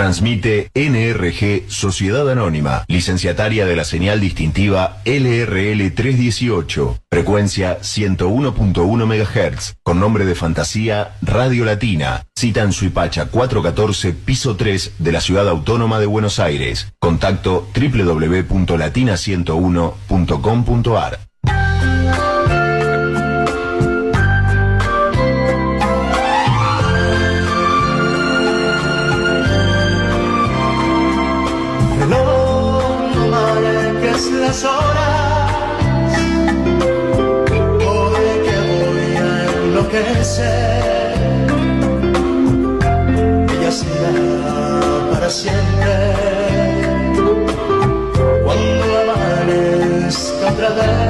Transmite NRG Sociedad Anónima, licenciataria de la señal distintiva LRL 318, frecuencia 101.1 MHz, con nombre de fantasía Radio Latina. Cita en Suipacha 414, piso 3 de la Ciudad Autónoma de Buenos Aires. Contacto www.latina101.com.ar. Las horas, hoy que voy a enloquecer, ella será para siempre. Cuando amanezca otra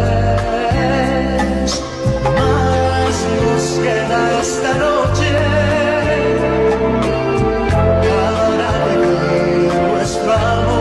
vez, más nos queda esta noche para vivir nuestro amor.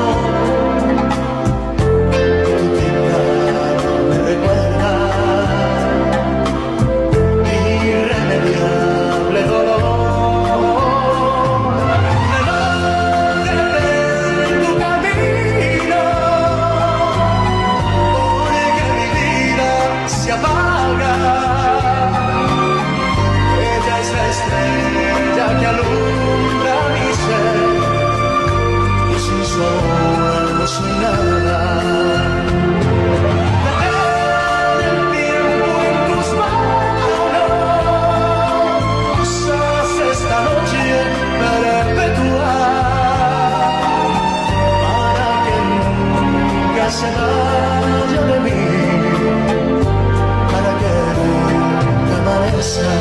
Se vaya de mí para que nunca amanezca.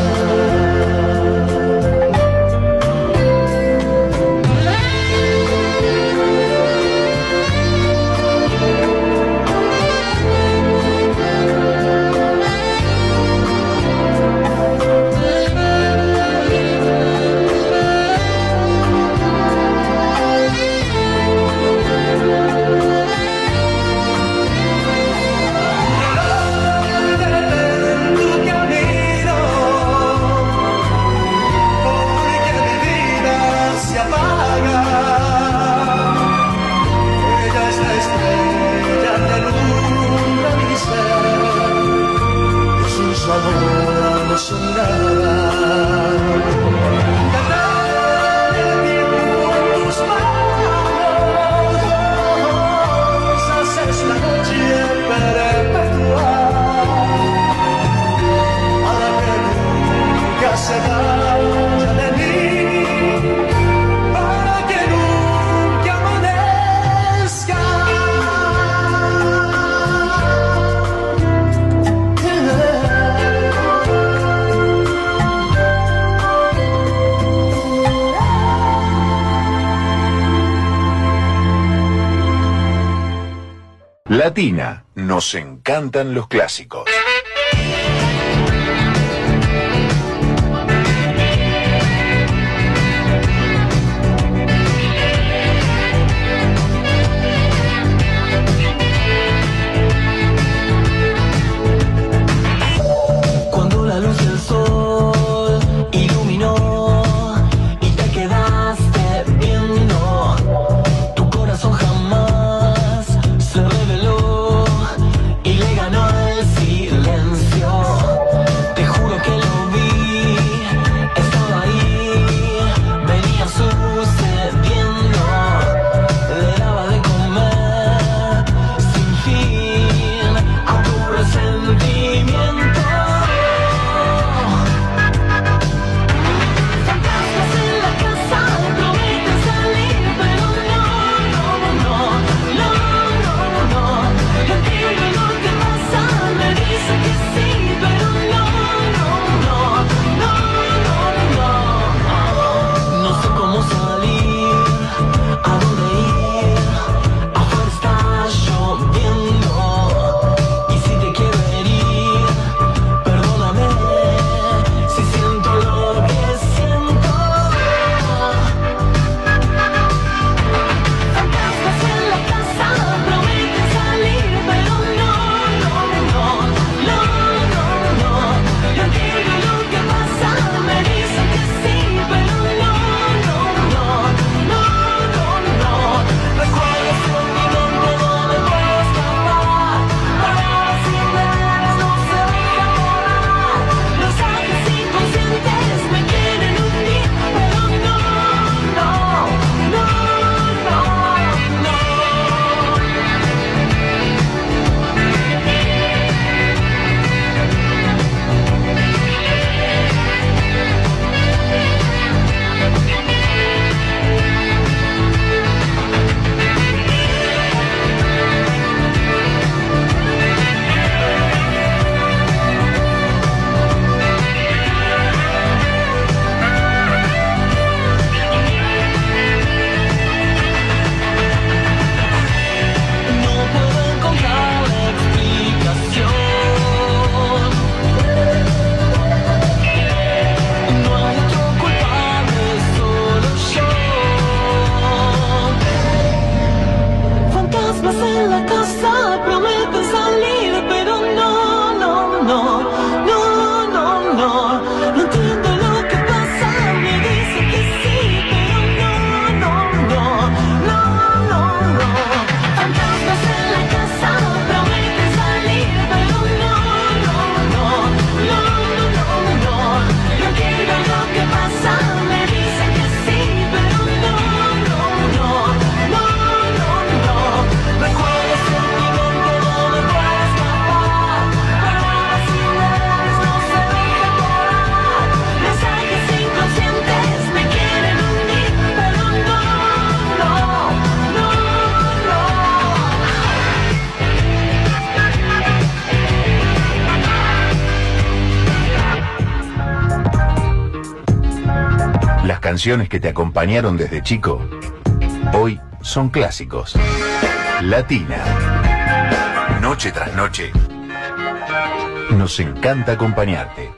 Latina, nos encantan los clásicos. Cuando la luz del sol iluminó y te quedaste viendo, tu corazón jamás se reveló y le ganó al silencio. canciones que te acompañaron desde chico, hoy son clásicos. Latina. Noche tras noche. Nos encanta acompañarte.